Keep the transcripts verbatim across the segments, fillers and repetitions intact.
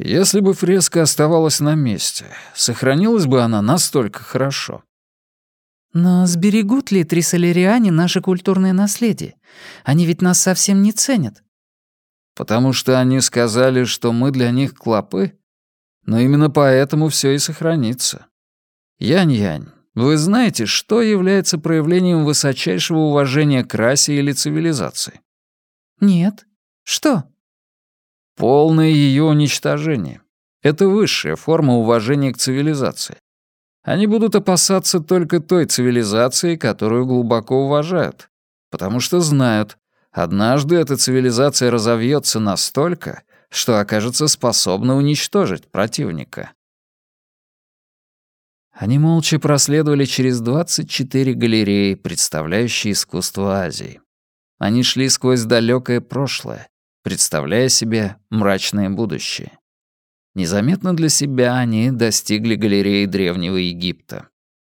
Если бы фреска оставалась на месте, сохранилась бы она настолько хорошо. Но сберегут ли трисолериане наше культурное наследие? Они ведь нас совсем не ценят. Потому что они сказали, что мы для них клопы? Но именно поэтому все и сохранится. Янь-Янь, вы знаете, что является проявлением высочайшего уважения к расе или цивилизации? Нет. Что? Полное ее уничтожение. Это высшая форма уважения к цивилизации. Они будут опасаться только той цивилизации, которую глубоко уважают, потому что знают, однажды эта цивилизация разовьется настолько, что окажется способна уничтожить противника. Они молча проследовали через двадцать четыре галереи, представляющие искусство Азии. Они шли сквозь далекое прошлое, представляя себе мрачное будущее. Незаметно для себя они достигли галереи Древнего Египта.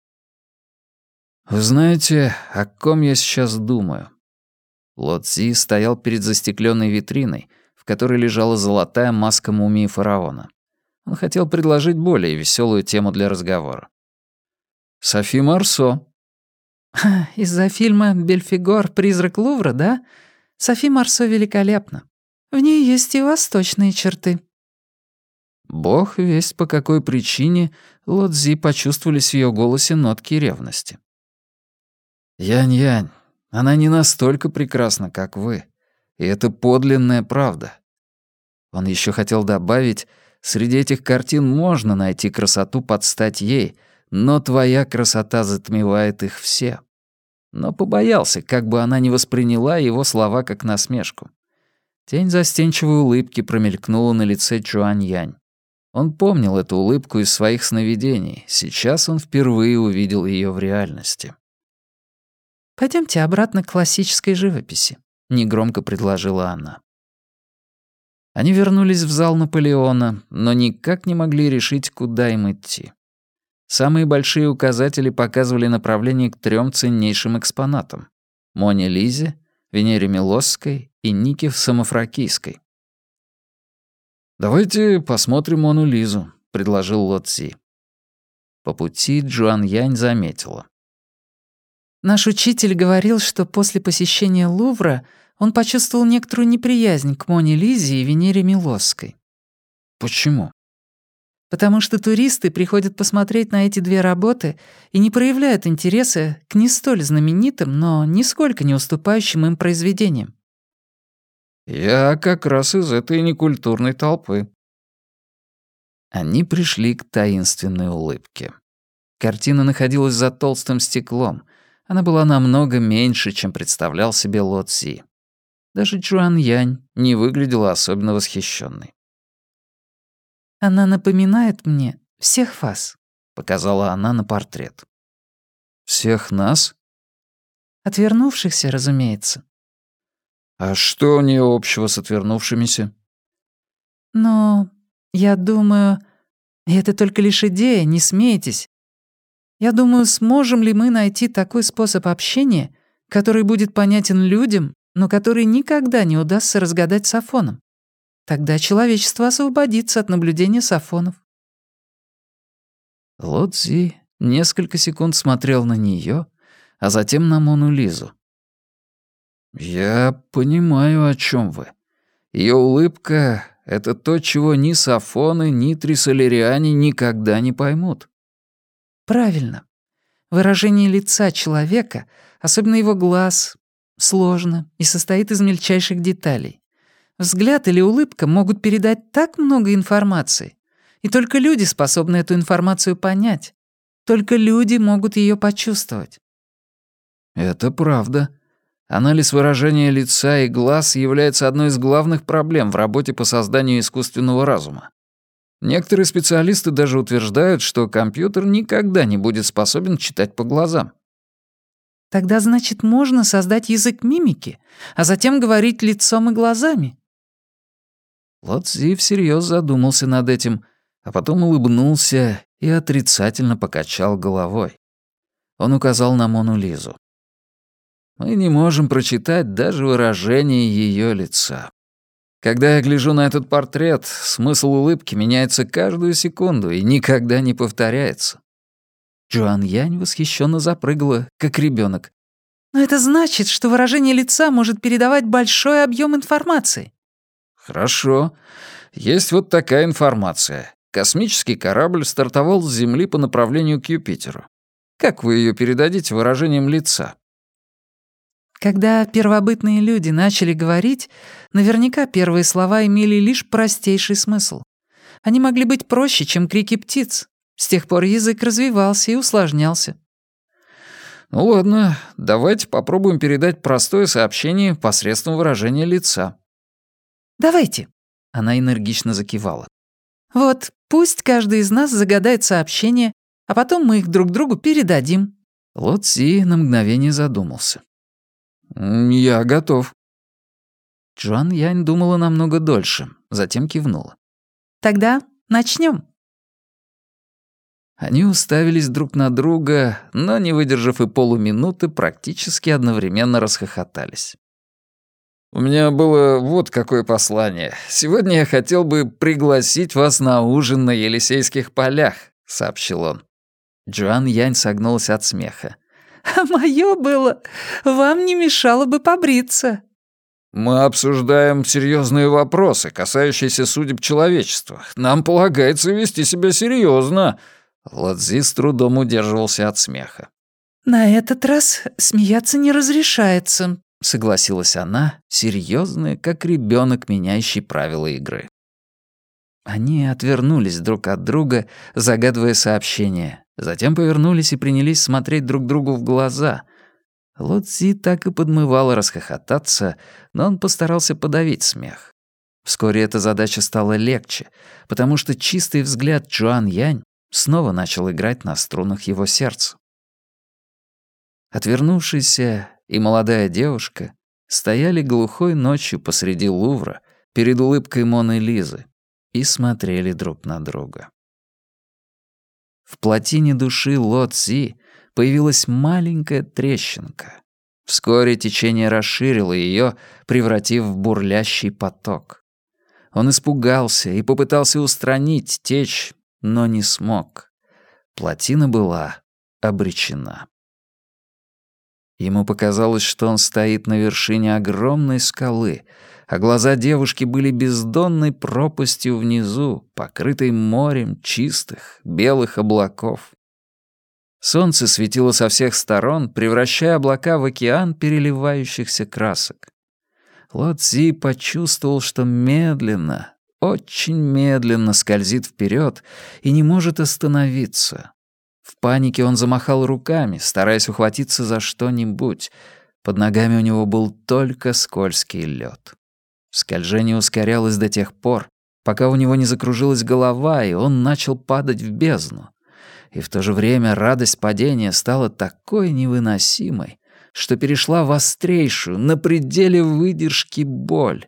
«Вы знаете, о ком я сейчас думаю?» Ло Цзи стоял перед застекленной витриной, в которой лежала золотая маска мумии фараона. Он хотел предложить более веселую тему для разговора. «Софи Марсо». Из-за фильма «Бельфигор. Призрак Лувра», да? Софи Марсо великолепна. В ней есть и восточные черты. Бог весть по какой причине Ло Цзи почувствовались в её голосе нотки ревности. «Янь-Янь, она не настолько прекрасна, как вы, и это подлинная правда». Он ещё хотел добавить, среди этих картин можно найти красоту под стать ей, но твоя красота затмевает их все. Но побоялся, как бы она не восприняла его слова как насмешку. Тень застенчивой улыбки промелькнула на лице Чуань-Янь. Он помнил эту улыбку из своих сновидений. Сейчас он впервые увидел её в реальности. «Пойдёмте обратно к классической живописи», — негромко предложила она. Они вернулись в зал Наполеона, но никак не могли решить, куда им идти. Самые большие указатели показывали направление к трём ценнейшим экспонатам — Моне Лизе, Венере Милосской и Нике Самофракийской. «Давайте посмотрим Мону Лизу», — предложил Ло Цзи. По пути Джуань-Янь заметила. Наш учитель говорил, что после посещения Лувра он почувствовал некоторую неприязнь к Моне Лизе и Венере Милосской. Почему? Потому что туристы приходят посмотреть на эти две работы и не проявляют интереса к не столь знаменитым, но нисколько не уступающим им произведениям. Я как раз из этой некультурной толпы. Они пришли к таинственной улыбке. Картина находилась за толстым стеклом. Она была намного меньше, чем представлял себе Ло Цзи. Даже Чуань-Янь не выглядела особенно восхищенной. «Она напоминает мне всех вас», — показала она на портрет. «Всех нас?» «Отвернувшихся, разумеется». «А что у нее общего с отвернувшимися?» «Но я думаю... И это только лишь идея, не смейтесь. Я думаю, сможем ли мы найти такой способ общения, который будет понятен людям, но который никогда не удастся разгадать с Афоном. Тогда человечество освободится от наблюдения сафонов». Ло Цзи несколько секунд смотрел на нее, а затем на Мону Лизу. «Я понимаю, о чем вы. Ее улыбка — это то, чего ни сафоны, ни трисолериане никогда не поймут». «Правильно. Выражение лица человека, особенно его глаз, сложно и состоит из мельчайших деталей. Взгляд или улыбка могут передать так много информации, и только люди способны эту информацию понять. Только люди могут ее почувствовать». «Это правда. Анализ выражения лица и глаз является одной из главных проблем в работе по созданию искусственного разума. Некоторые специалисты даже утверждают, что компьютер никогда не будет способен читать по глазам». «Тогда, значит, можно создать язык мимики, а затем говорить лицом и глазами?» Ло Цзи всерьез задумался над этим, а потом улыбнулся и отрицательно покачал головой. Он указал на Мону Лизу. «Мы не можем прочитать даже выражение ее лица. Когда я гляжу на этот портрет, смысл улыбки меняется каждую секунду и никогда не повторяется». Джоан Янь восхищенно запрыгала, как ребенок. «Но это значит, что выражение лица может передавать большой объем информации». «Хорошо. Есть вот такая информация. Космический корабль стартовал с Земли по направлению к Юпитеру. Как вы ее передадите выражением лица?» Когда первобытные люди начали говорить, наверняка первые слова имели лишь простейший смысл. Они могли быть проще, чем крики птиц. С тех пор язык развивался и усложнялся. «Ну ладно, давайте попробуем передать простое сообщение посредством выражения лица». «Давайте», — она энергично закивала. «Вот, пусть каждый из нас загадает сообщение, а потом мы их друг другу передадим». Ло Цзи на мгновение задумался. «Я готов». Джоан Янь думала намного дольше, затем кивнула. «Тогда начнем. Они уставились друг на друга, но, не выдержав и полуминуты, практически одновременно расхохотались. «У меня было вот какое послание. Сегодня я хотел бы пригласить вас на ужин на Елисейских полях», — сообщил он. Джоан Янь согнулась от смеха. «А моё было, вам не мешало бы побриться». «Мы обсуждаем серьезные вопросы, касающиеся судеб человечества. Нам полагается вести себя серьезно». Ло Цзи с трудом удерживался от смеха. «На этот раз смеяться не разрешается», — согласилась она, серьезная, как ребенок, меняющий правила игры. Они отвернулись друг от друга, загадывая сообщение, затем повернулись и принялись смотреть друг другу в глаза. Ло Цзи так и подмывало расхохотаться, но он постарался подавить смех. Вскоре эта задача стала легче, потому что чистый взгляд Джоан Янь снова начал играть на струнах его сердца. Отвернувшаяся и молодая девушка стояли глухой ночью посреди Лувра перед улыбкой Моны Лизы и смотрели друг на друга. В плотине души Ло Цзи появилась маленькая трещинка. Вскоре течение расширило ее, превратив в бурлящий поток. Он испугался и попытался устранить течь, но не смог. Плотина была обречена. Ему показалось, что он стоит на вершине огромной скалы, а глаза девушки были бездонной пропастью внизу, покрытой морем чистых, белых облаков. Солнце светило со всех сторон, превращая облака в океан переливающихся красок. Ло Цзи почувствовал, что медленно, очень медленно скользит вперед и не может остановиться. В панике он замахал руками, стараясь ухватиться за что-нибудь. Под ногами у него был только скользкий лед. Скольжение ускорялось до тех пор, пока у него не закружилась голова, и он начал падать в бездну. И в то же время радость падения стала такой невыносимой, что перешла в острейшую, на пределе выдержки боль.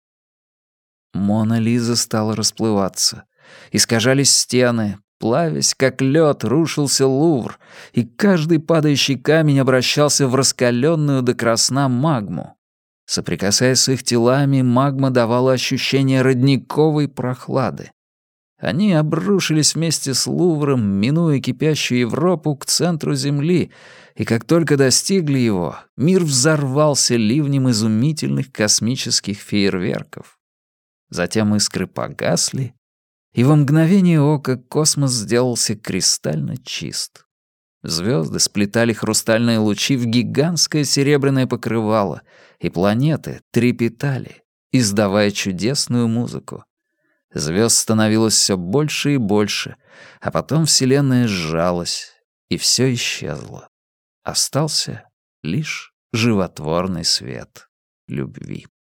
Мона Лиза стала расплываться. Искажались стены, плавясь, как лед, рушился Лувр, и каждый падающий камень обращался в раскаленную до красна магму. Соприкасаясь с их телами, магма давала ощущение родниковой прохлады. Они обрушились вместе с Лувром, минуя кипящую Европу, к центру Земли, и как только достигли его, мир взорвался ливнем изумительных космических фейерверков. Затем искры погасли, и во мгновение ока космос сделался кристально чист. Звезды сплетали хрустальные лучи в гигантское серебряное покрывало, и планеты трепетали, издавая чудесную музыку. Звезд становилось все больше и больше, а потом Вселенная сжалась, и все исчезло. Остался лишь животворный свет любви.